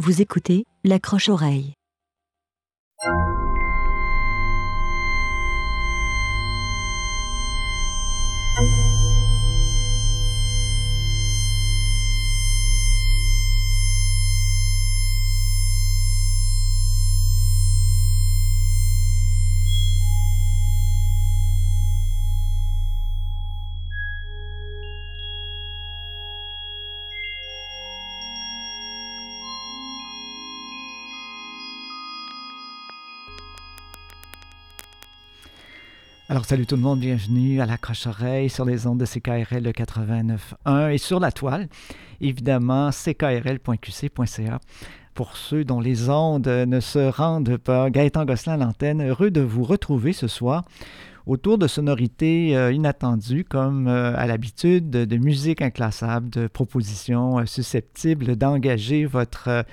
Vous écoutez l'accroche-oreille. Alors, salut tout le monde, bienvenue à l'accroche-oreille sur les ondes de CKRL 89.1 et sur la toile, évidemment, ckrl.qc.ca. Pour ceux dont les ondes ne se rendent pas, Gaëtan Gosselin à l'antenne, heureux de vous retrouver ce soir autour de sonorités inattendues comme à l'habitude, de musique inclassable, de propositions susceptibles d'engager votre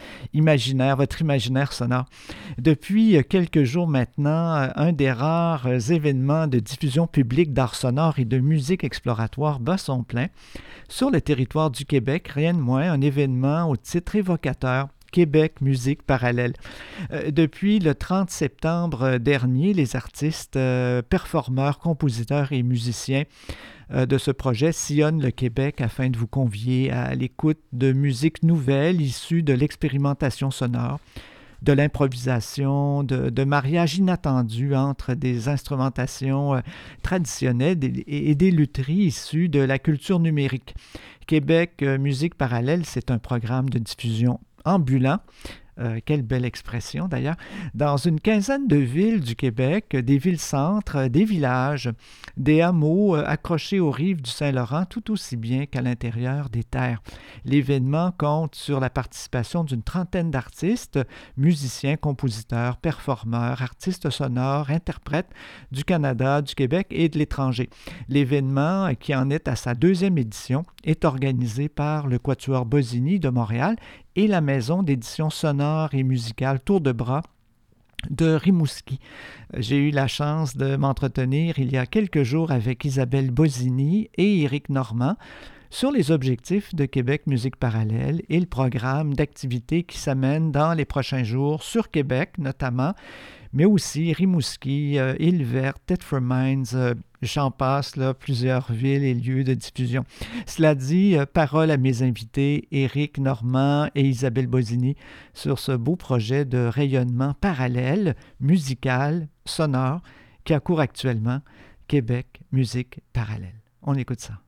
imaginaire sonore. Depuis quelques jours maintenant, un des rares événements de diffusion publique d'art sonore et de musique exploratoire bat son plein sur le territoire du Québec, rien de moins, un événement au titre évocateur. Québec Musique Parallèle. Depuis le 30 septembre dernier, les artistes, performeurs, compositeurs et musiciens de ce projet sillonnent le Québec afin de vous convier à l'écoute de musique nouvelle issue de l'expérimentation sonore, de l'improvisation, de mariages inattendus entre des instrumentations traditionnelles et des lutheries issues de la culture numérique. Québec Musique Parallèle, c'est un programme de diffusion ambulant, quelle belle expression d'ailleurs, dans une quinzaine de villes du Québec, des villes-centres, des villages, des hameaux accrochés aux rives du Saint-Laurent, tout aussi bien qu'à l'intérieur des terres. L'événement compte sur la participation d'une trentaine d'artistes, musiciens, compositeurs, performeurs, artistes sonores, interprètes du Canada, du Québec et de l'étranger. L'événement, qui en est à sa deuxième édition, est organisé par le Quatuor Bozzini de Montréal et la maison d'édition sonore et musicale Tour de Bras de Rimouski. J'ai eu la chance de m'entretenir il y a quelques jours avec Isabelle Bozzini et Éric Normand sur les objectifs de Québec Musique Parallèle et le programme d'activités qui s'amène dans les prochains jours sur Québec notamment, mais aussi Rimouski, Île-Verte, Thetford Mines, j'en passe, là, plusieurs villes et lieux de diffusion. Cela dit, parole à mes invités, Éric Normand et Isabelle Bozzini, sur ce beau projet de rayonnement parallèle, musical, sonore, qui a cours actuellement, Québec Musique Parallèle. On écoute ça.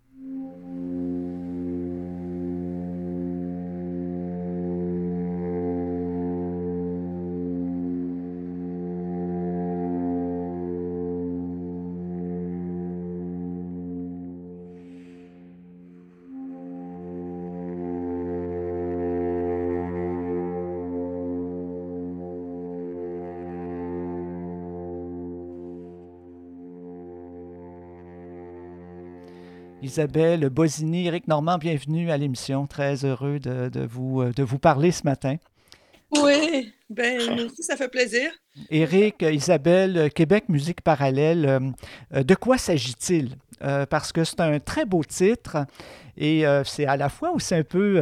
Isabelle Bozzini, Éric Normand, bienvenue à l'émission. Très heureux de vous parler ce matin. Oui, ben nous aussi, ça fait plaisir. Éric, Isabelle, Québec Musique Parallèle, de quoi s'agit-il? Parce que c'est un très beau titre et c'est à la fois aussi un peu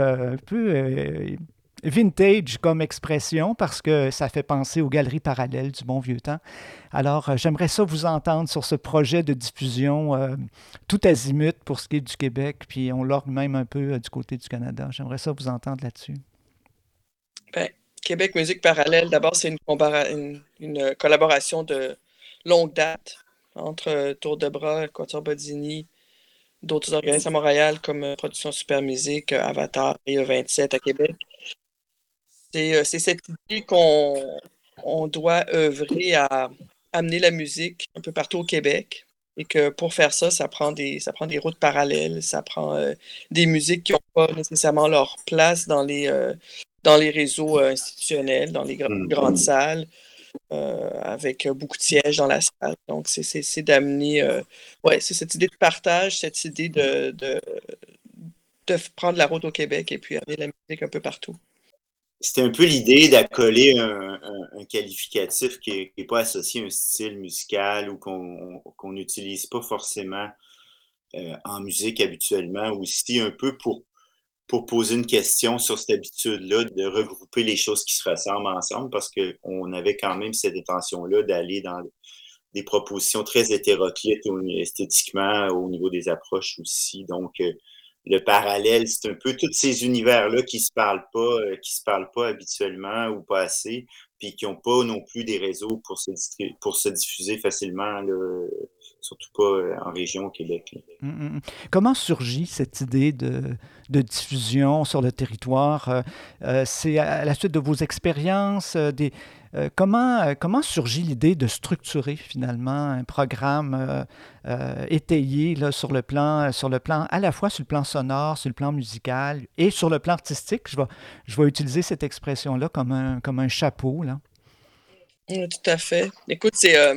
vintage comme expression parce que ça fait penser aux galeries parallèles du bon vieux temps. Alors, j'aimerais ça vous entendre sur ce projet de diffusion tout azimut pour ce qui est du Québec, puis on l'orgue même un peu du côté du Canada. J'aimerais ça vous entendre là-dessus. Ben, Québec Musique Parallèle, d'abord, c'est une collaboration de longue date entre Tour de Bras, Quatuor Bozzini, d'autres organismes à Montréal comme Production Super Musique, Avatar et E27 à Québec. C'est cette idée qu'on doit œuvrer à amener la musique un peu partout au Québec et que pour faire ça, ça prend des routes parallèles, ça prend des musiques qui n'ont pas nécessairement leur place dans les réseaux institutionnels, dans les grandes salles, avec beaucoup de sièges dans la salle. Donc, c'est d'amener, c'est cette idée de partage, cette idée de prendre la route au Québec et puis amener la musique un peu partout. C'était un peu l'idée d'accoler un qualificatif qui n'est pas associé à un style musical ou qu'on n'utilise pas forcément en musique habituellement, aussi un peu pour pour poser une question sur cette habitude-là de regrouper les choses qui se ressemblent ensemble parce qu'on avait quand même cette intention-là d'aller dans des propositions très hétéroclites esthétiquement au niveau des approches aussi. Donc, le parallèle, c'est un peu tous ces univers-là qui se parlent pas habituellement ou pas assez, puis qui n'ont pas non plus des réseaux pour se diffuser facilement, là, surtout pas en région au Québec. Là. Comment surgit cette idée de diffusion sur le territoire? C'est à la suite de vos expériences, comment surgit l'idée de structurer finalement un programme étayé là, sur le plan, à la fois sur le plan sonore, sur le plan musical et sur le plan artistique? Je vais utiliser cette expression-là comme un chapeau, là. Oui, tout à fait. Écoute,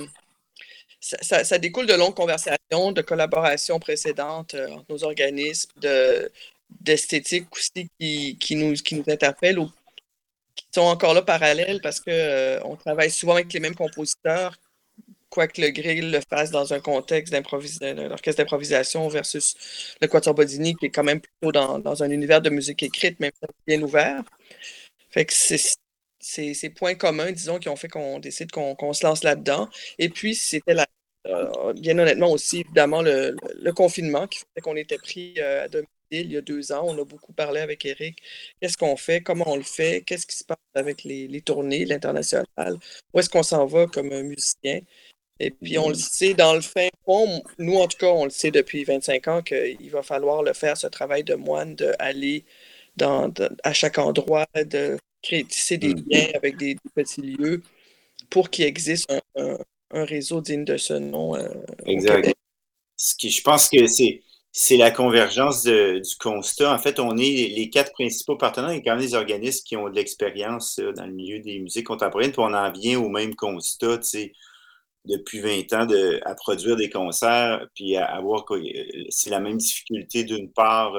ça découle de longues conversations, de collaborations précédentes entre nos organismes, d'esthétique aussi qui nous interpellent ou qui sont encore là parallèles parce qu'on travaille souvent avec les mêmes compositeurs, quoique le grill le fasse dans un contexte d'orchestre d'improvisation versus le Quatuor Bodini qui est quand même plutôt dans un univers de musique écrite, même bien ouvert. Fait que c'est ces points communs, disons, qui ont fait qu'on décide qu'on se lance là-dedans. Et puis, c'était bien honnêtement aussi, évidemment, le confinement qui fait qu'on était pris à domicile il y a 2 ans. On a beaucoup parlé avec Éric. Qu'est-ce qu'on fait? Comment on le fait? Qu'est-ce qui se passe avec les tournées, l'international? Où est-ce qu'on s'en va comme musicien? Et puis, on le sait dans le fin fond, nous, en tout cas, on le sait depuis 25 ans qu'il va falloir le faire, ce travail de moine, d'aller à chaque endroit, de tisser des liens avec des petits lieux pour qu'il existe un réseau digne de ce nom au Québec. Je pense que c'est la convergence du constat. En fait, on est les 4 principaux partenaires et quand même des organismes qui ont de l'expérience dans le milieu des musiques contemporaines, puis on en vient au même constat, tu sais, depuis 20 ans à produire des concerts, puis à avoir, c'est la même difficulté d'une part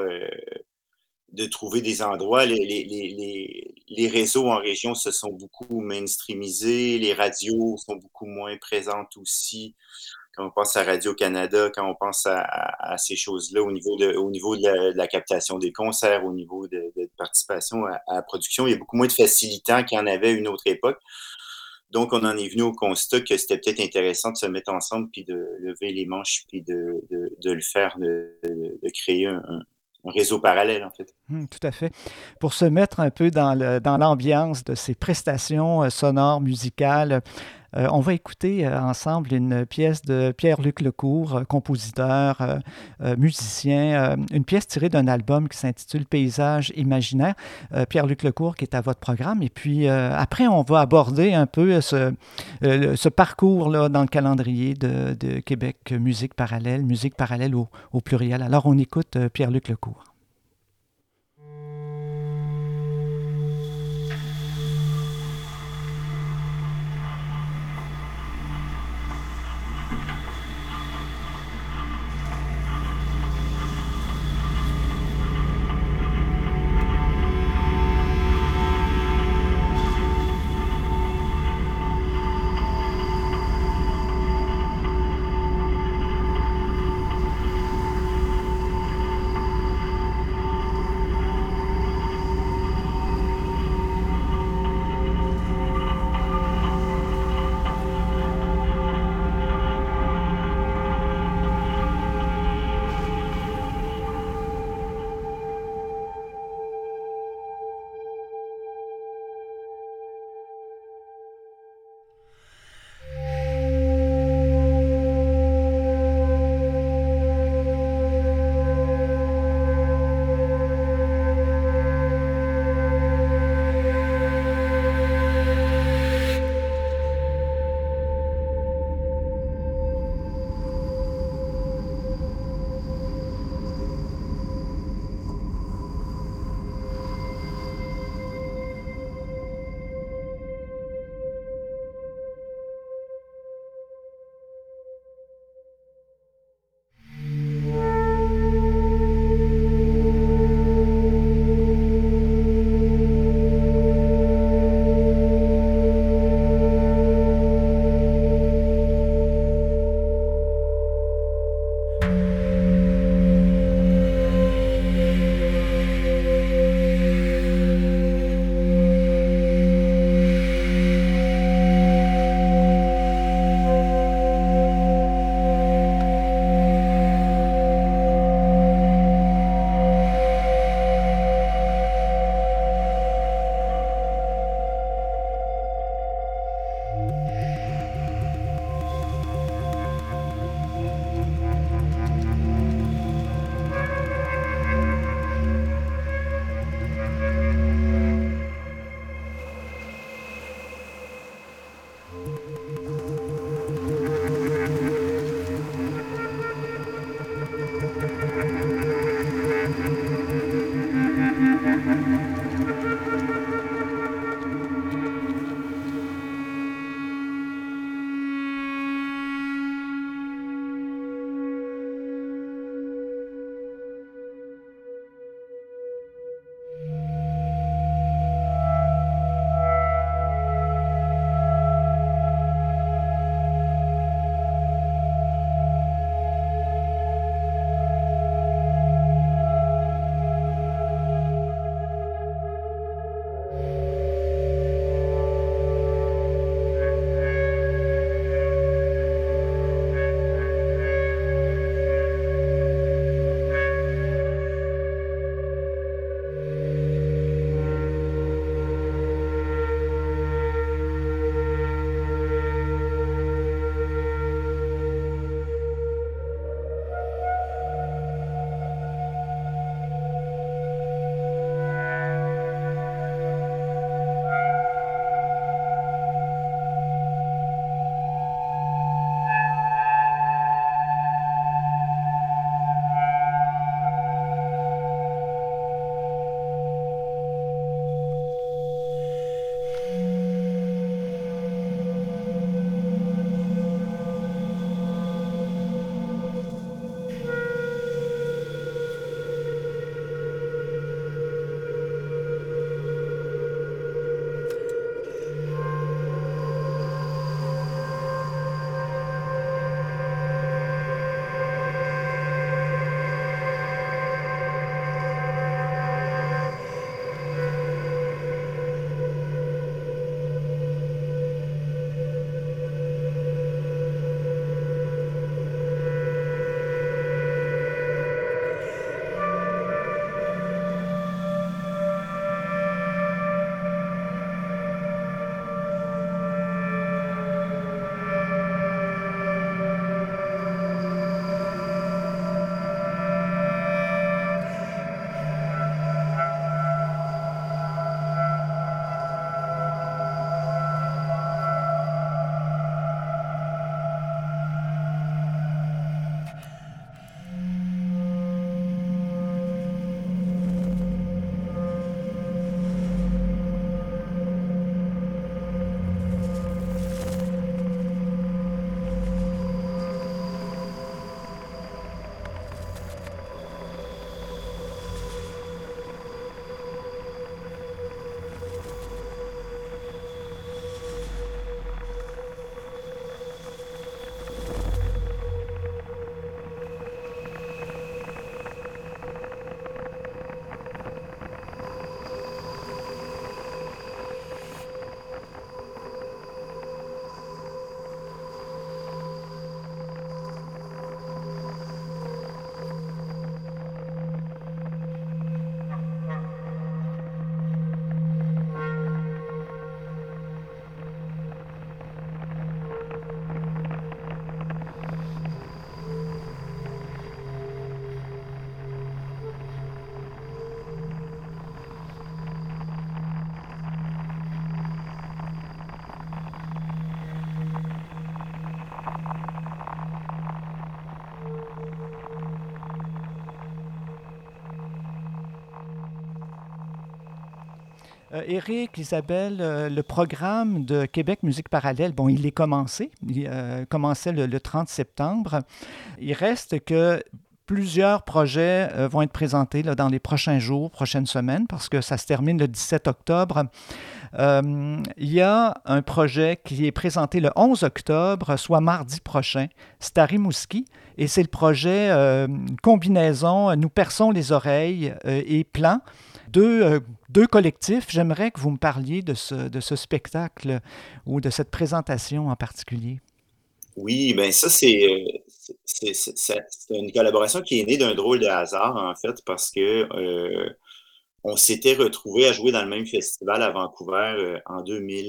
de trouver des endroits. Les réseaux en région se sont beaucoup mainstreamisés, les radios sont beaucoup moins présentes aussi. Quand on pense à Radio-Canada, quand on pense à ces choses-là au niveau de la captation des concerts, au niveau de participation à la production, il y a beaucoup moins de facilitants qu'il y en avait à une autre époque. Donc, on en est venu au constat que c'était peut-être intéressant de se mettre ensemble, puis de lever les manches, puis de le faire, de créer un réseau parallèle, en fait. Tout à fait. Pour se mettre un peu dans l'ambiance de ces prestations sonores, musicales, on va écouter ensemble une pièce de Pierre-Luc Lecourt, compositeur, musicien, une pièce tirée d'un album qui s'intitule Paysage imaginaire. Pierre-Luc Lecourt qui est à votre programme. Et puis après, on va aborder un peu ce parcours-là dans le calendrier de Québec musique parallèle au pluriel. Alors on écoute Pierre-Luc Lecourt. Éric, Isabelle, le programme de Québec Musique Parallèle, bon, il est commencé. Il commençait le 30 septembre. Il reste que plusieurs projets vont être présentés là, dans les prochains jours, prochaines semaines, parce que ça se termine le 17 octobre. Il y a un projet qui est présenté le 11 octobre, soit mardi prochain. C'est à Rimouski et c'est le projet combinaison Nous perçons les oreilles et Plan. Deux collectifs. J'aimerais que vous me parliez de ce spectacle ou de cette présentation en particulier. Oui, ben ça, c'est une collaboration qui est née d'un drôle de hasard, en fait, parce que on s'était retrouvés à jouer dans le même festival à Vancouver en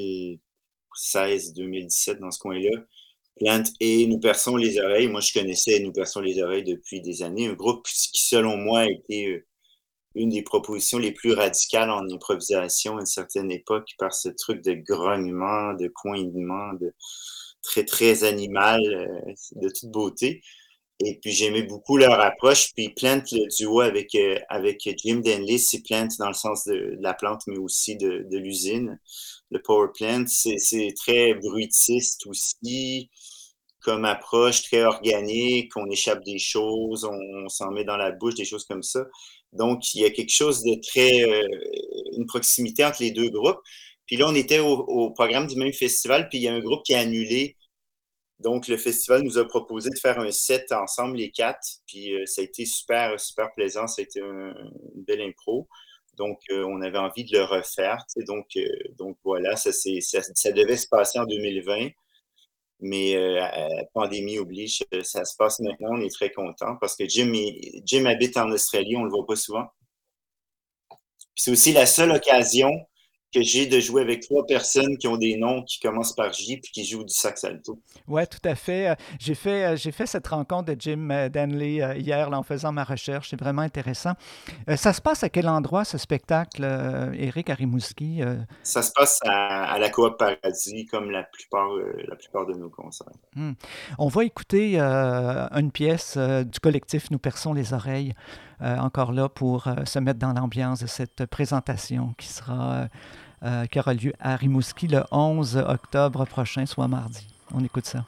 2016-2017, dans ce coin-là. Plant et Nous perçons les oreilles. Moi, je connaissais Nous perçons les oreilles depuis des années. Un groupe qui, selon moi, a été une des propositions les plus radicales en improvisation à une certaine époque par ce truc de grognement, de couinement, de très, très animal, de toute beauté. Et puis, j'aimais beaucoup leur approche. Puis, Plant, le duo avec Jim Denley, c'est Plant dans le sens de la plante, mais aussi de l'usine. Le Power Plant, c'est très bruitiste aussi comme approche, très organique. On échappe des choses, on s'en met dans la bouche, des choses comme ça. Donc, il y a quelque chose de très... une proximité entre les deux groupes. Puis là, on était au programme du même festival, puis il y a un groupe qui a annulé. Donc, le festival nous a proposé de faire un set ensemble, les quatre. Puis ça a été super, super plaisant. Ça a été une belle impro. Donc, on avait envie de le refaire. Donc voilà, ça devait se passer en 2020. Mais pandémie oblige, ça se passe maintenant. On est très contents parce que Jim habite en Australie. On ne le voit pas souvent. Puis c'est aussi la seule occasion que j'ai de jouer avec 3 personnes qui ont des noms qui commencent par J puis qui jouent du sax alto. Oui, tout à fait. J'ai fait cette rencontre de Jim Danley hier là, en faisant ma recherche. C'est vraiment intéressant. Ça se passe à quel endroit, ce spectacle, Éric, à Rimouski? Ça se passe à la Coop Paradis, comme la plupart de nos concerts. On va écouter une pièce du collectif Nous perçons les oreilles, encore là pour se mettre dans l'ambiance de cette présentation qui aura lieu à Rimouski le 11 octobre prochain, soit mardi. On écoute ça.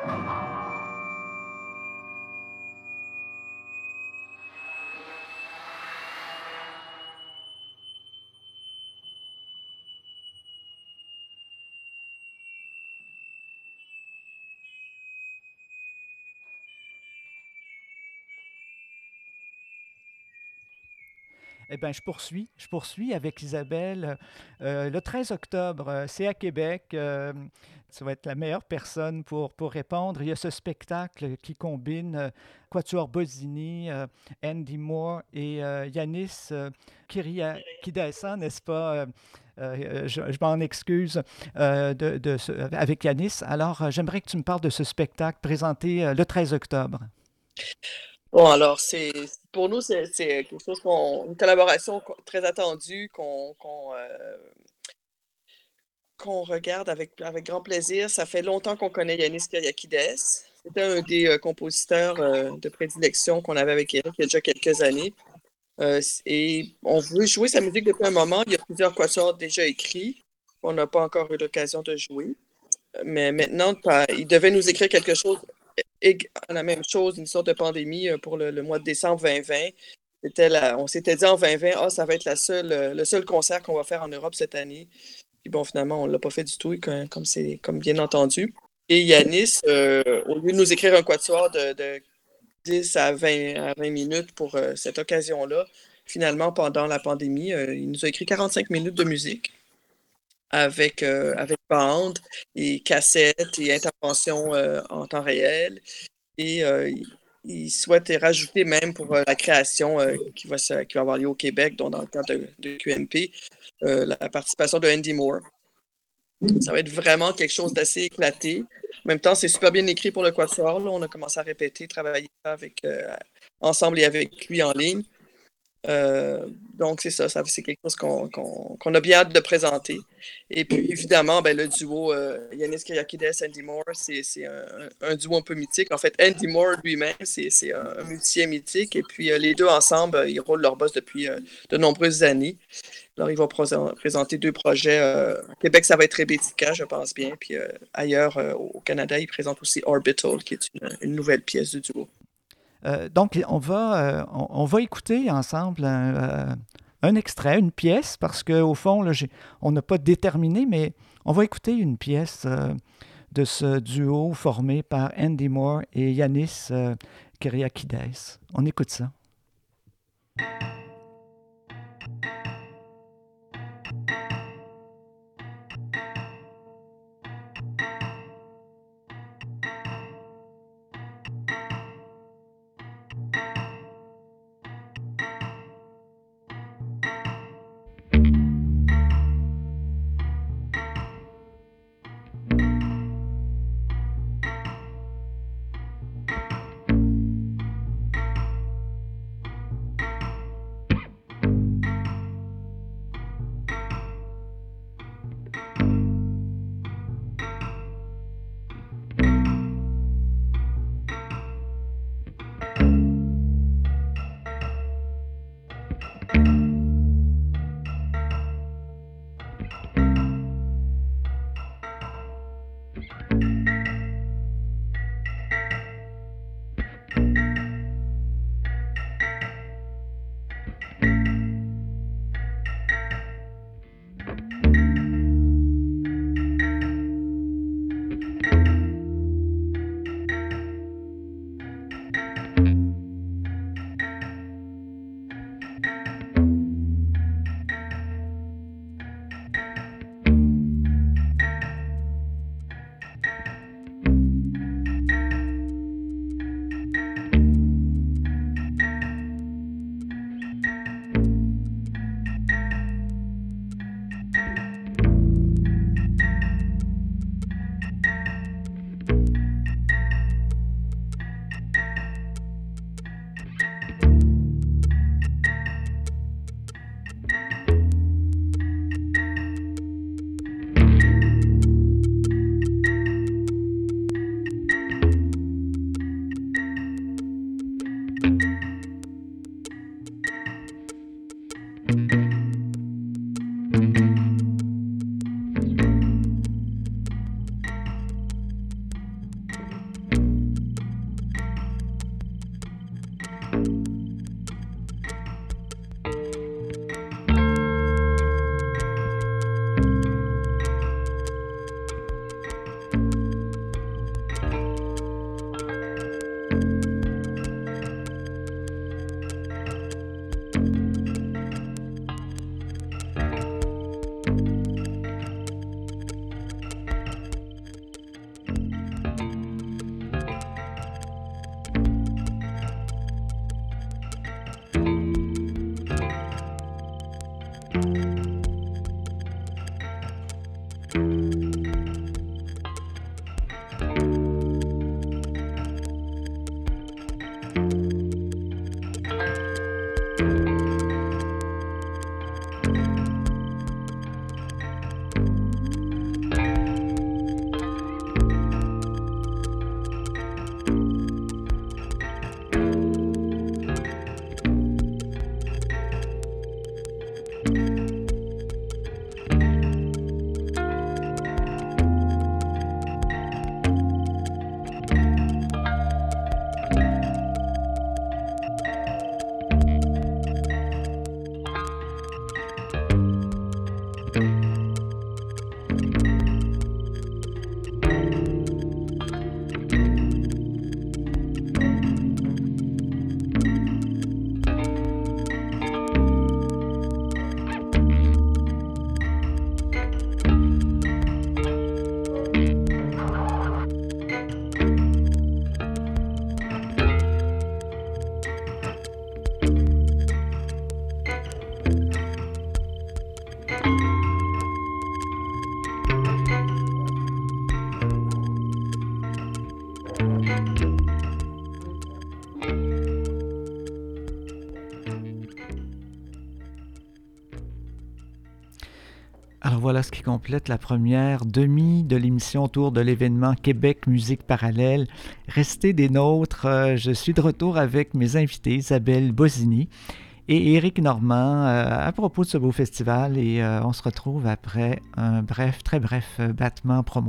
Eh bien, je poursuis avec Isabelle. Le 13 octobre, c'est à Québec. Tu vas être la meilleure personne pour répondre. Il y a ce spectacle qui combine Quatuor Bozzini, Andy Moore et Yanis Kyriakides, n'est-ce pas? Je m'en excuse avec Yanis. Alors, j'aimerais que tu me parles de ce spectacle présenté le 13 octobre. Bon, alors, pour nous, c'est quelque chose une collaboration très attendue qu'on regarde avec grand plaisir. Ça fait longtemps qu'on connaît Yanis Kyriakides. C'était un des compositeurs de prédilection qu'on avait avec Eric il y a déjà quelques années. Et on veut jouer sa musique depuis un moment. Il y a plusieurs quatuors déjà écrits qu'on n'a pas encore eu l'occasion de jouer. Mais maintenant, il devait nous écrire quelque chose, la même chose, une sorte de pandémie pour le mois de décembre 2020. On s'était dit en 2020, ça va être le seul concert qu'on va faire en Europe cette année. Puis bon, finalement, on ne l'a pas fait du tout, comme bien entendu. Et Yanis, au lieu de nous écrire un quatuor de 10 à 20 minutes pour cette occasion-là, finalement, pendant la pandémie, il nous a écrit 45 minutes de musique avec bande et cassettes et interventions en temps réel. Et il souhaite rajouter même pour la création qui va avoir lieu au Québec, dont dans le cadre de QMP, la participation de Andy Moore. Ça va être vraiment quelque chose d'assez éclaté. En même temps, c'est super bien écrit pour le quatuor. Là. On a commencé à répéter, travailler ensemble et avec lui en ligne. Donc, c'est ça c'est quelque chose qu'on a bien hâte de présenter. Et puis, évidemment, le duo Yanis Kyriakides, Andy Moore, c'est un duo un peu mythique. En fait, Andy Moore lui-même, c'est un musicien mythique. Et puis, les deux ensemble, ils roulent leur boss depuis de nombreuses années. Alors, ils vont présenter 2 projets. À Québec, ça va être Rebecca, je pense bien. Puis ailleurs, au Canada, ils présentent aussi Orbital, qui est une nouvelle pièce du duo. Donc, on va écouter ensemble un extrait, une pièce, parce qu'au fond, là, on n'a pas déterminé, mais on va écouter une pièce de ce duo formé par Andy Moore et Yanis Kyriakides. On écoute ça. voilà ce qui complète la première demi de l'émission autour de l'événement Québec Musique Parallèle. Restez des nôtres, je suis de retour avec mes invités Isabelle Bosini et Éric Normand à propos de ce beau festival et on se retrouve après un très bref battement promo.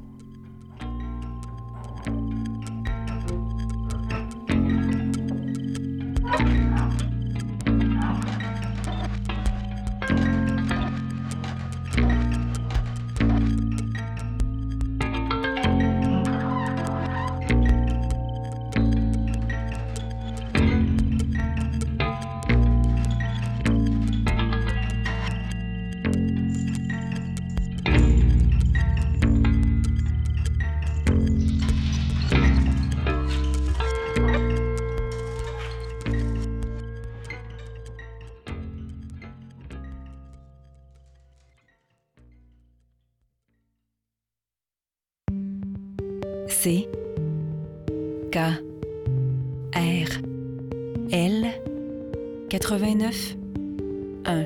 C K R L 89 1.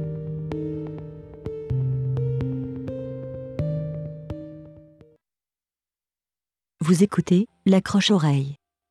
Vous écoutez l'accroche-oreille.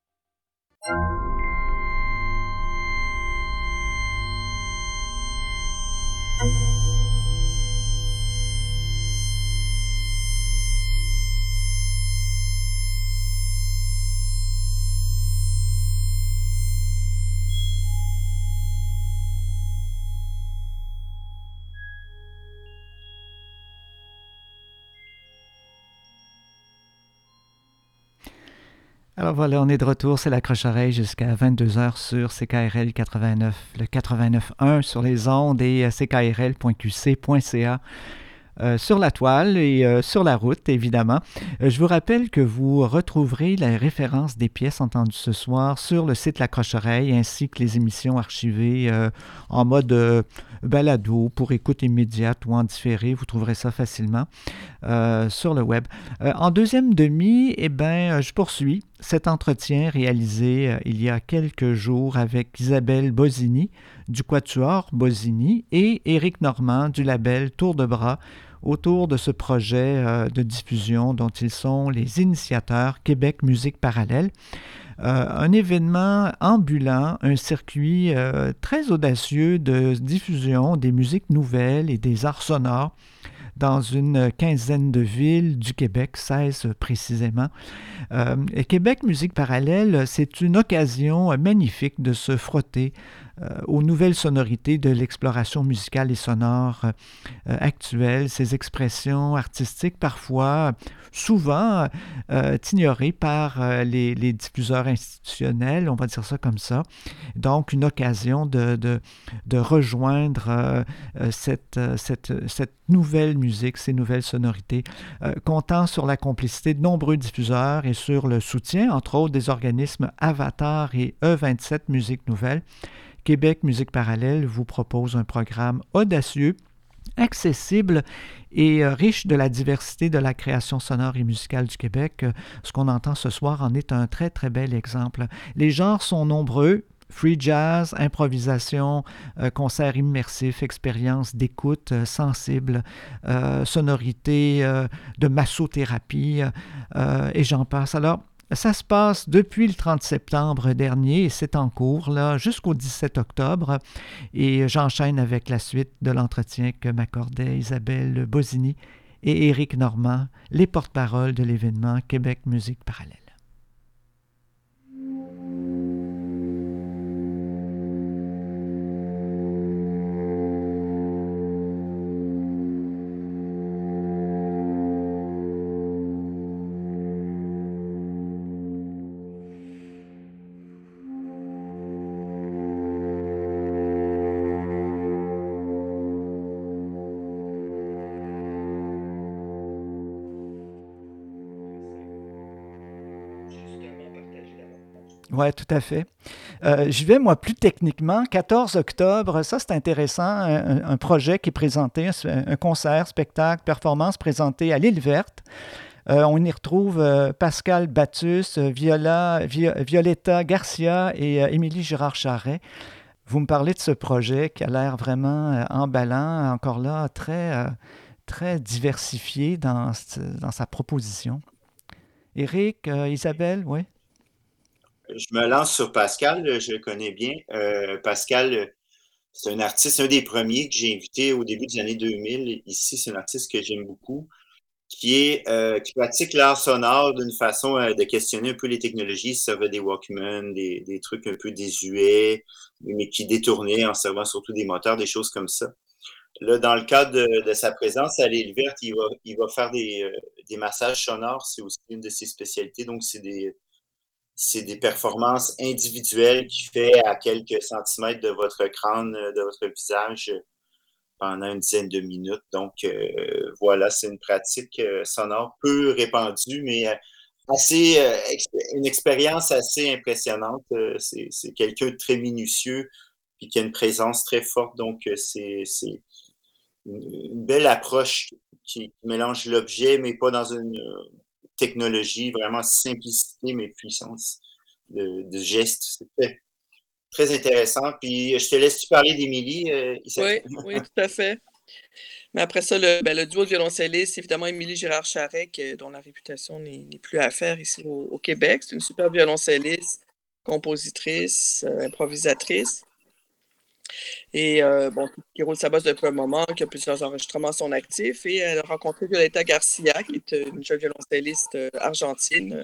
Alors voilà, on est de retour, c'est l'accroche-oreille jusqu'à 22h sur CKRL 89, le 89.1 sur les ondes et ckrl.qc.ca. Sur la toile et sur la route, évidemment. Je vous rappelle que vous retrouverez la référence des pièces entendues ce soir sur le site L'Accroche-Oreille ainsi que les émissions archivées en mode balado pour écoute immédiate ou en différé. Vous trouverez ça facilement sur le web. En deuxième demi, je poursuis cet entretien réalisé il y a quelques jours avec Isabelle Bosini du Quatuor Bosini et Éric Normand du label Tour de Bras autour de ce projet de diffusion dont ils sont les initiateurs Québec Musique Parallèle. Un événement ambulant, un circuit très audacieux de diffusion des musiques nouvelles et des arts sonores dans une quinzaine de villes du Québec, 16 précisément. Québec Musique Parallèle, c'est une occasion magnifique de se frotter aux nouvelles sonorités de l'exploration musicale et sonore actuelle, ces expressions artistiques parfois, souvent ignorées par les diffuseurs institutionnels, on va dire ça comme ça. Donc, une occasion de rejoindre cette nouvelle musique, ces nouvelles sonorités, comptant sur la complicité de nombreux diffuseurs et sur le soutien, entre autres, des organismes Avatar et E27 Musique Nouvelle. Québec Musique Parallèle vous propose un programme audacieux, accessible et riche de la diversité de la création sonore et musicale du Québec. Ce qu'on entend ce soir en est un très, très bel exemple. Les genres sont nombreux. Free jazz, improvisation, concert immersif, expérience d'écoute sensible, sonorité de massothérapie et j'en passe. Alors, ça se passe depuis le 30 septembre dernier et c'est en cours là, jusqu'au 17 octobre. Et j'enchaîne avec la suite de l'entretien que m'accordaient Isabelle Bosini et Éric Normand, les porte-paroles de l'événement Québec Musique Parallèle. Oui, tout à fait. J'y vais, moi, plus techniquement. 14 octobre, ça, c'est intéressant. Un projet qui est présenté, un concert, spectacle, performance présenté à l'Île Verte. On y retrouve Pascal Battus, Violetta Garcia et Émilie Girard-Charret. Vous me parlez de ce projet qui a l'air vraiment emballant, encore là, très très diversifié dans sa proposition. Éric, Isabelle, oui? Je me lance sur Pascal, je le connais bien. Pascal, c'est un artiste, un des premiers que j'ai invité au début des années 2000. Ici, c'est un artiste que j'aime beaucoup, qui pratique l'art sonore d'une façon de questionner un peu les technologies. Il servait des Walkman, des trucs un peu désuets, mais qui détournaient en servant surtout des moteurs, des choses comme ça. Là, dans le cadre de sa présence à l'île verte, il va faire des massages sonores. C'est aussi une de ses spécialités. Donc, c'est des performances individuelles qu'il fait à quelques centimètres de votre crâne, de votre visage pendant une dizaine de minutes. Donc, voilà, c'est une pratique sonore peu répandue, mais une expérience assez impressionnante. C'est quelqu'un de très minutieux et qui a une présence très forte. Donc, c'est une belle approche qui mélange l'objet, mais pas dans une technologie, vraiment simplicité, mais puissance de geste. C'était très intéressant. Puis je te laisse parler d'Émilie, Isabelle. Oui, tout à fait. Mais après ça, le duo de violoncellistes, évidemment, Émilie Girard-Charret, dont la réputation n'est plus à faire ici au Québec. C'est une super violoncelliste, compositrice, improvisatrice. Et qui roule sa bosse depuis un moment, qui a plusieurs enregistrements à son actif. Et elle a rencontré Violeta Garcia, qui est une jeune violoncelliste argentine,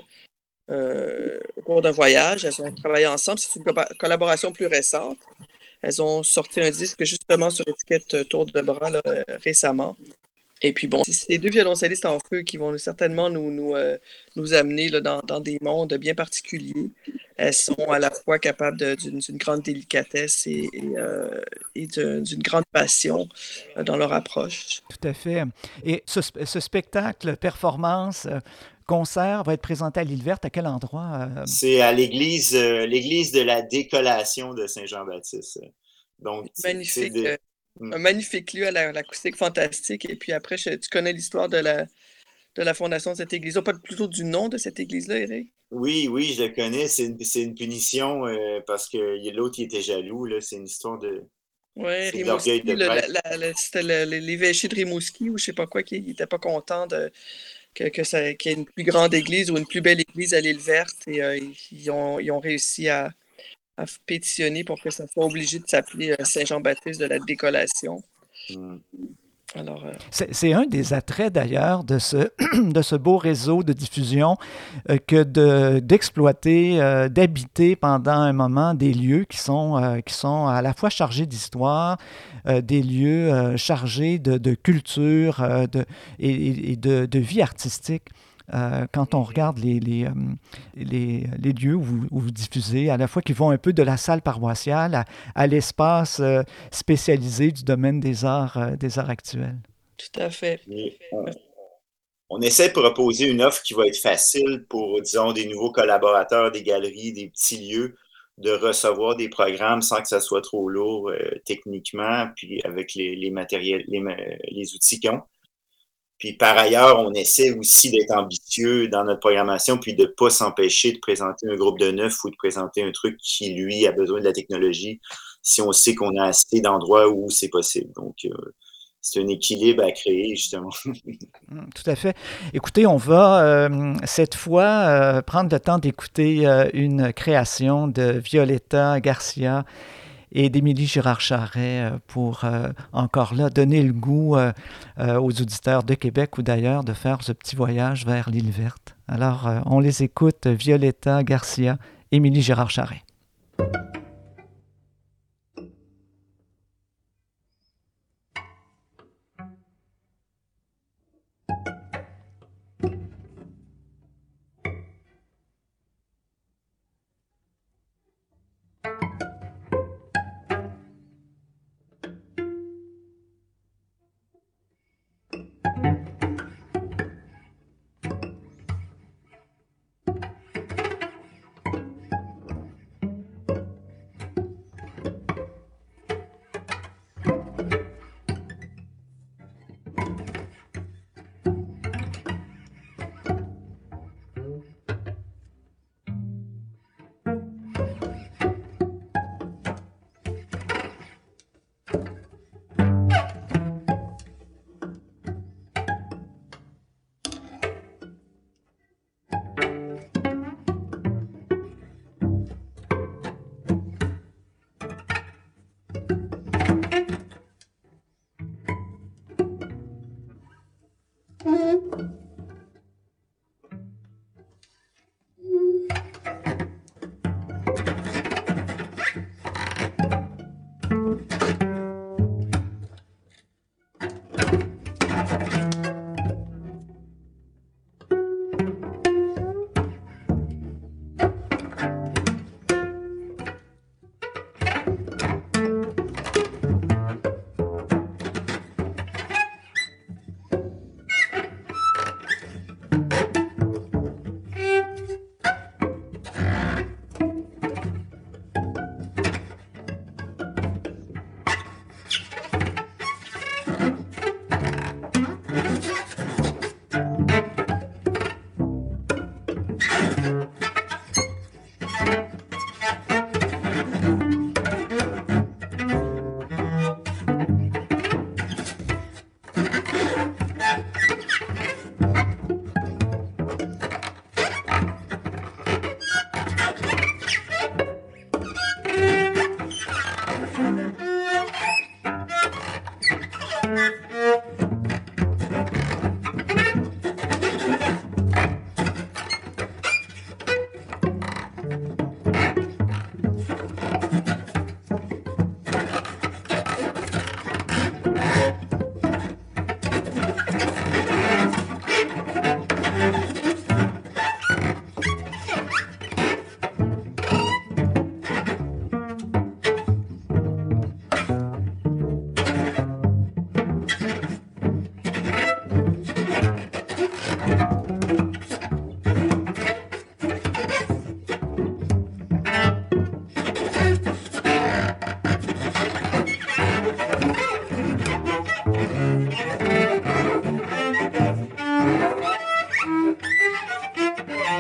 au cours d'un voyage. Elles ont travaillé ensemble. C'est une collaboration plus récente. Elles ont sorti un disque justement sur l'étiquette Tour de Bras là, récemment. Et puis bon, c'est ces deux violoncellistes en feu qui vont certainement nous amener là, dans des mondes bien particuliers. Elles sont à la fois capables d'une grande délicatesse et d'une grande passion dans leur approche. Tout à fait. Et ce spectacle, performance, concert va être présenté à l'île verte. À quel endroit? C'est à l'église de la Décollation de Saint-Jean-Baptiste. Donc, Magnifique. Un magnifique lieu à l'acoustique fantastique. Et puis après, tu connais l'histoire de la fondation de cette église. Pas plutôt du nom de cette église-là, Eric? Oui, je le connais. C'est une punition parce que l'autre, il était jaloux. Là. C'est une histoire de... Oui, c'est de l'orgueil Rimouski, de prêtre. c'était l'évêché de Rimouski ou je sais pas quoi, qui n'était pas content qu'il y ait une plus grande église ou une plus belle église à l'île verte. Et ils ont réussi à pétitionner pour que ça soit obligé de s'appeler Saint-Jean-Baptiste de la Décollation. Alors, c'est un des attraits d'ailleurs de ce beau réseau de diffusion que d'exploiter, d'habiter pendant un moment des lieux qui sont à la fois chargés d'histoire, des lieux chargés de culture et de vie artistique. Quand on regarde les lieux où vous diffusez, à la fois qui vont un peu de la salle paroissiale à l'espace spécialisé du domaine des arts actuels. Tout à fait. On essaie de proposer une offre qui va être facile pour, disons, des nouveaux collaborateurs, des galeries, des petits lieux, de recevoir des programmes sans que ça soit trop lourd techniquement, puis avec les matériels, les outils qu'ils ont. Puis par ailleurs, on essaie aussi d'être ambitieux dans notre programmation, puis de ne pas s'empêcher de présenter un groupe de 9 ou de présenter un truc qui, lui, a besoin de la technologie, si on sait qu'on a assez d'endroits où c'est possible. Donc, c'est un équilibre à créer, justement. Tout à fait. Écoutez, on va cette fois prendre le temps d'écouter une création de Violeta Garcia et d'Émilie Girard-Charret pour encore là donner le goût aux auditeurs de Québec ou d'ailleurs de faire ce petit voyage vers l'île verte. Alors, on les écoute, Violeta Garcia, Émilie Girard-Charret.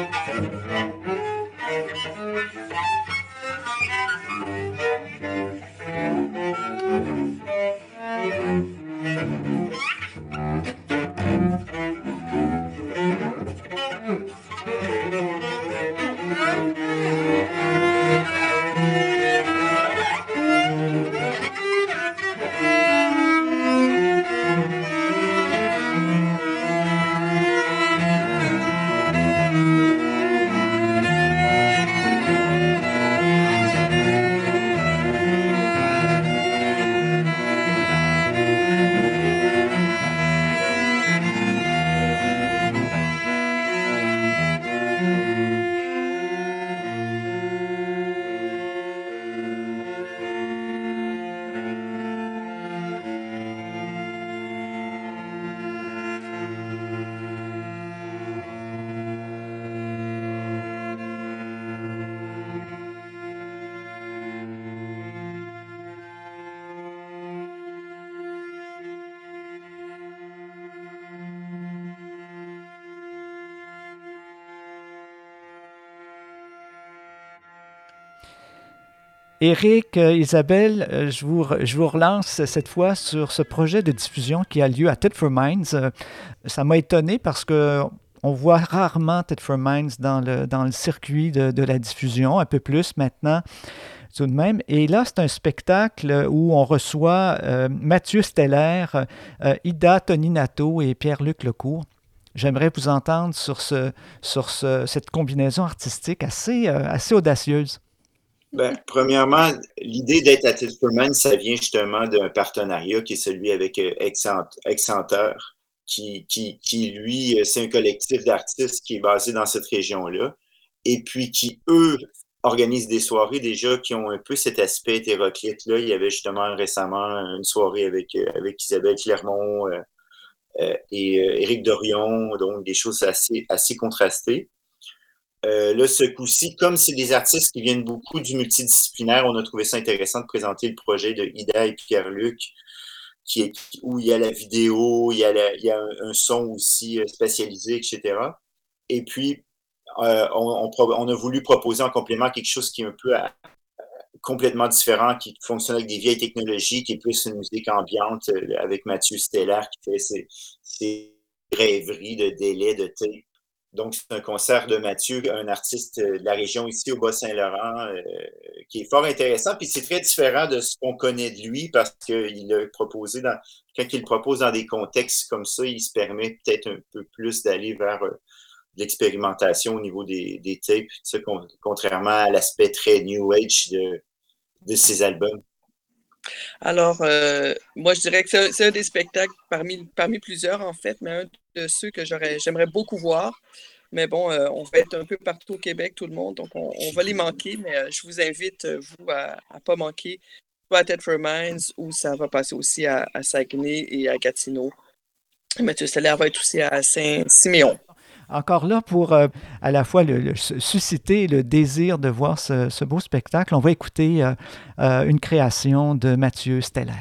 Éric, Isabelle, je vous relance cette fois sur ce projet de diffusion qui a lieu à Tit for Minds. Ça m'a étonné parce que on voit rarement Tit for Minds dans le circuit de la diffusion, un peu plus maintenant tout de même. Et là, c'est un spectacle où on reçoit Mathieu Steller, Ida Toninato et Pierre-Luc Lecourt. J'aimerais vous entendre sur cette combinaison artistique assez audacieuse. Ben, premièrement, l'idée d'être à Tit for Minds, ça vient justement d'un partenariat qui est celui avec Excenteur, qui lui, c'est un collectif d'artistes qui est basé dans cette région-là, et puis qui, eux, organisent des soirées déjà qui ont un peu cet aspect hétéroclite-là. Il y avait justement récemment une soirée avec Isabelle Clermont et Éric Dorion, donc des choses assez contrastées. Là, ce coup-ci, comme c'est des artistes qui viennent beaucoup du multidisciplinaire, on a trouvé ça intéressant de présenter le projet de Ida et Pierre-Luc, où il y a la vidéo, il y a un son aussi spécialisé, etc. Et puis, on a voulu proposer en complément quelque chose qui est un peu complètement différent, qui fonctionne avec des vieilles technologies, qui est plus une musique ambiante, avec Mathieu Steller qui fait ses rêveries de délai, de tape. Donc, c'est un concert de Mathieu, un artiste de la région ici au Bas-Saint-Laurent, qui est fort intéressant. Puis c'est très différent de ce qu'on connaît de lui parce qu'il a proposé quand il le propose dans des contextes comme ça, il se permet peut-être un peu plus d'aller vers l'expérimentation au niveau des tapes, contrairement à l'aspect très New Age de ses albums. Alors, moi, je dirais que c'est un des spectacles parmi plusieurs, en fait, mais un de ceux que j'aimerais beaucoup voir. Mais bon, on va être un peu partout au Québec, tout le monde, donc on va les manquer, mais je vous invite, vous, à ne pas manquer, soit à Tit for Minds, ou ça va passer aussi à Saguenay et à Gatineau. Mathieu Steller va être aussi à Saint-Siméon. Encore là, pour à la fois susciter le désir de voir ce beau spectacle, on va écouter une création de Mathieu Steller.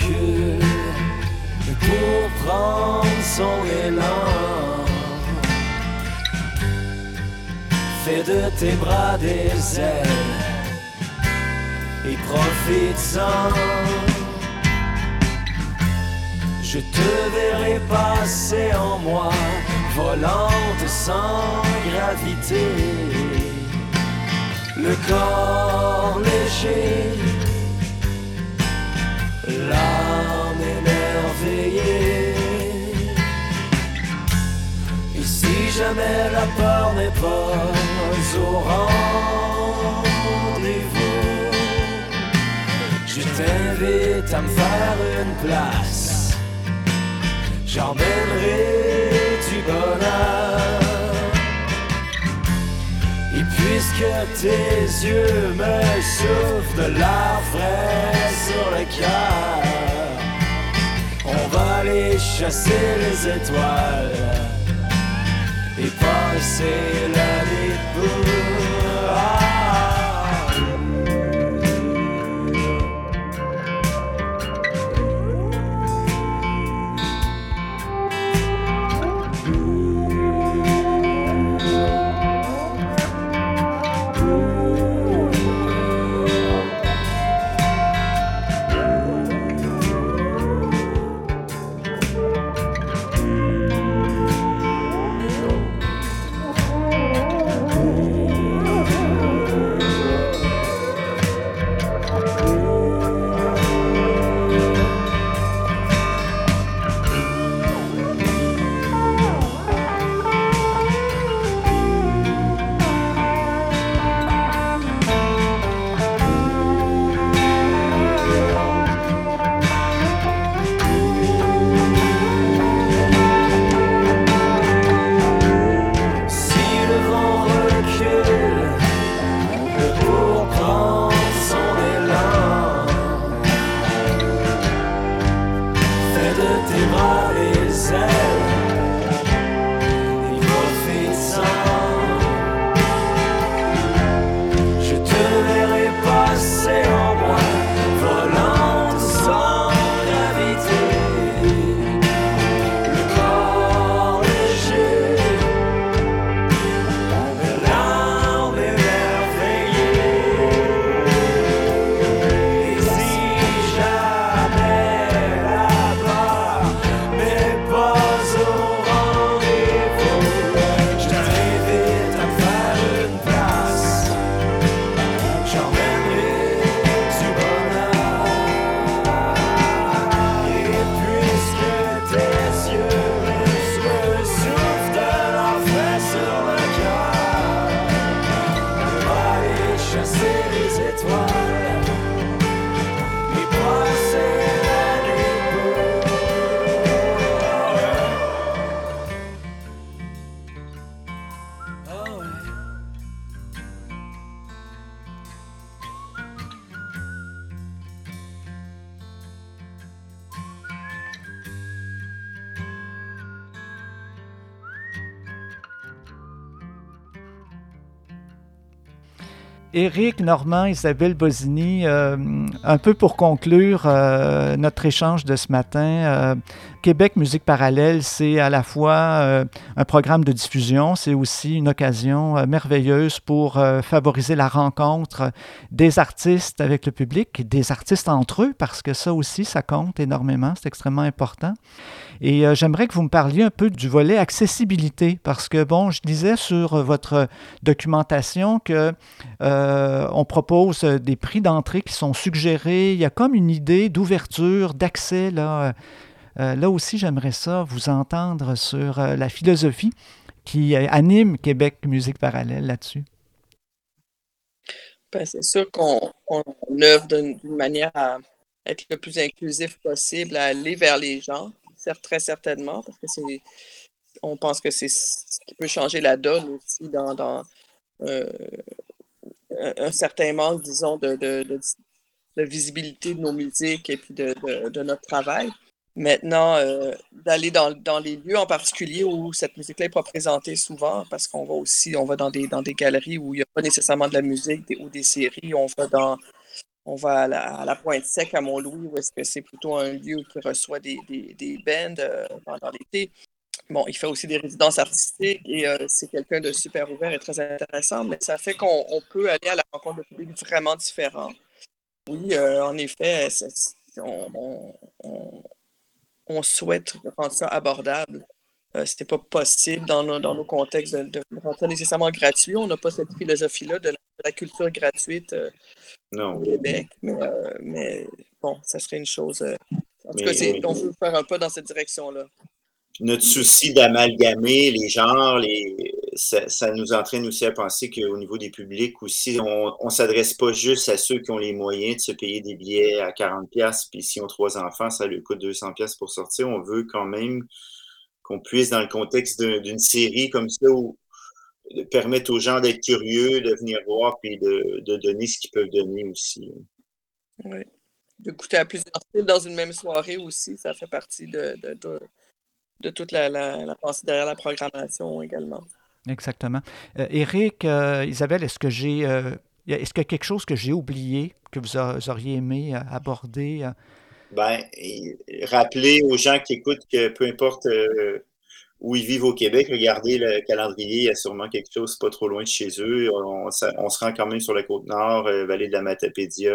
recul pour prendre son élan. Fais de tes bras des ailes et profite-en. Je te verrai passer en moi, volante sans gravité, le corps léger, l'âme émerveillée. Et si jamais la peur n'est pas au rendez-vous, je t'invite à me faire une place. J'emmènerai du bonheur. Et puisque tes yeux me soufflent de l'air frais sur le cœur, on va aller chasser les étoiles et passer la nuit pour... Éric Normand, Isabelle Bozzini, un peu pour conclure notre échange de ce matin, Québec Musique Parallèle, c'est à la fois un programme de diffusion, c'est aussi une occasion merveilleuse pour favoriser la rencontre des artistes avec le public, des artistes entre eux, parce que ça aussi, ça compte énormément, c'est extrêmement important. Et j'aimerais que vous me parliez un peu du volet accessibilité, parce que, bon, je disais sur votre documentation que on propose des prix d'entrée qui sont suggérés. Il y a comme une idée d'ouverture, d'accès. Là aussi, j'aimerais ça vous entendre sur la philosophie qui anime Québec Musique Parallèle là-dessus. Ben, c'est sûr qu'on œuvre d'une manière à être le plus inclusif possible, à aller vers les gens, très certainement, parce que on pense que c'est ce qui peut changer la donne aussi dans un certain manque, disons, de visibilité de nos musiques et puis de notre travail. Maintenant, d'aller dans les lieux en particulier où cette musique-là n'est pas présentée souvent, parce qu'on va dans des galeries où il n'y a pas nécessairement de la musique ou des séries, on on va à la Pointe-Sec à Mont-Louis, où est-ce que c'est plutôt un lieu qui reçoit des bands pendant l'été. Bon, il fait aussi des résidences artistiques et c'est quelqu'un de super ouvert et très intéressant, mais ça fait qu'on peut aller à la rencontre de publics vraiment différents. Oui, en effet, on souhaite rendre ça abordable. C'était pas possible dans nos contextes de rendre ça nécessairement gratuit. On n'a pas cette philosophie-là de la culture gratuite Non. au Québec, mais bon, ça serait une chose. En tout cas, Mais on veut faire un pas dans cette direction-là. notre souci d'amalgamer les genres, ça nous entraîne aussi à penser qu'au niveau des publics aussi, on ne s'adresse pas juste à ceux qui ont les moyens de se payer des billets à 40$, puis s'ils ont 3 enfants, ça leur coûte 200$ pour sortir. On veut quand même qu'on puisse, dans le contexte d'une série comme ça, de permettre aux gens d'être curieux, de venir voir, puis de donner ce qu'ils peuvent donner aussi. Oui. De goûter à plusieurs styles dans une même soirée aussi, ça fait partie de toute la pensée derrière la programmation également. Exactement. Éric, Isabelle, est-ce qu'il y a quelque chose que j'ai oublié, que vous auriez aimé aborder? Rappeler aux gens qui écoutent que peu importe où ils vivent au Québec, regardez le calendrier, il y a sûrement quelque chose pas trop loin de chez eux. On se rend quand même sur la Côte-Nord, vallée de la Matapédia,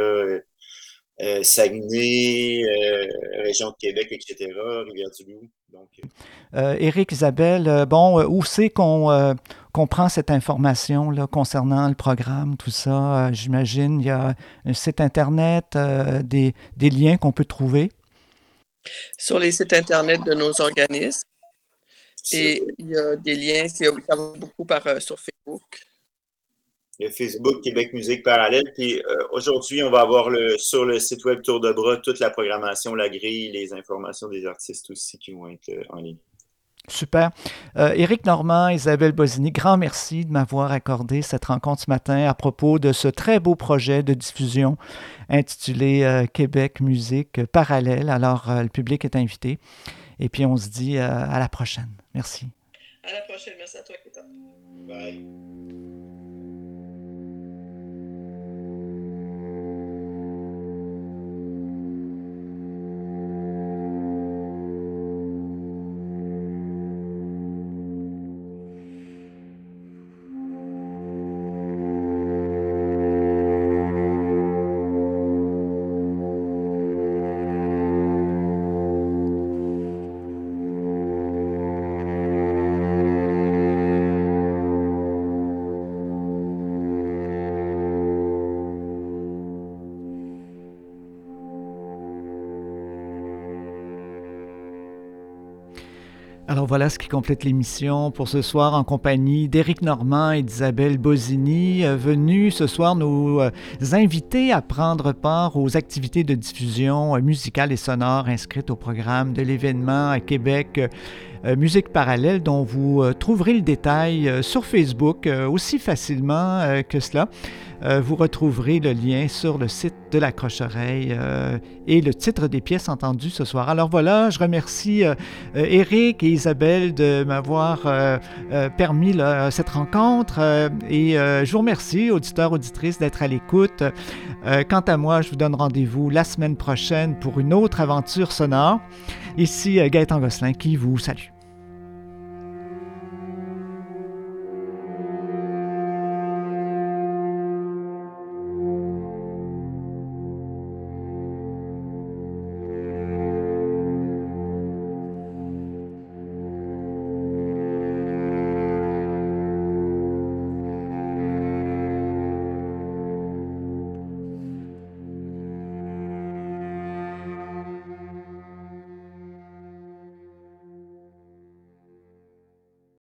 Saguenay, région de Québec, etc., Rivière-du-Loup. Donc, Éric, Isabelle, où c'est qu'on prend cette information là, concernant le programme, tout ça? J'imagine il y a un site Internet, des liens qu'on peut trouver. Sur les sites Internet de nos organismes. Et il y a des liens, ça va beaucoup sur Facebook. Il y a Facebook Québec Musique Parallèle. Puis aujourd'hui, on va avoir sur le site web Tour de Bras toute la programmation, la grille, les informations des artistes aussi qui vont être en ligne. Super. Éric Normand, Isabelle Bosini, grand merci de m'avoir accordé cette rencontre ce matin à propos de ce très beau projet de diffusion intitulé Québec Musique Parallèle. Alors, le public est invité. Et puis, on se dit à la prochaine. Merci. À la prochaine. Merci à toi, Kétan. Bye. Alors voilà ce qui complète l'émission pour ce soir en compagnie d'Éric Normand et d'Isabelle Bosini, venus ce soir nous inviter à prendre part aux activités de diffusion musicale et sonore inscrites au programme de l'événement Québec Musique Parallèle, dont vous trouverez le détail sur Facebook aussi facilement que cela. Vous retrouverez le lien sur le site de la Croche-Oreille et le titre des pièces entendues ce soir. Alors voilà, je remercie Éric et Isabelle de m'avoir permis cette rencontre et je vous remercie, auditeurs, auditrices, d'être à l'écoute. Quant à moi, je vous donne rendez-vous la semaine prochaine pour une autre aventure sonore. Ici Gaëtan Gosselin qui vous salue.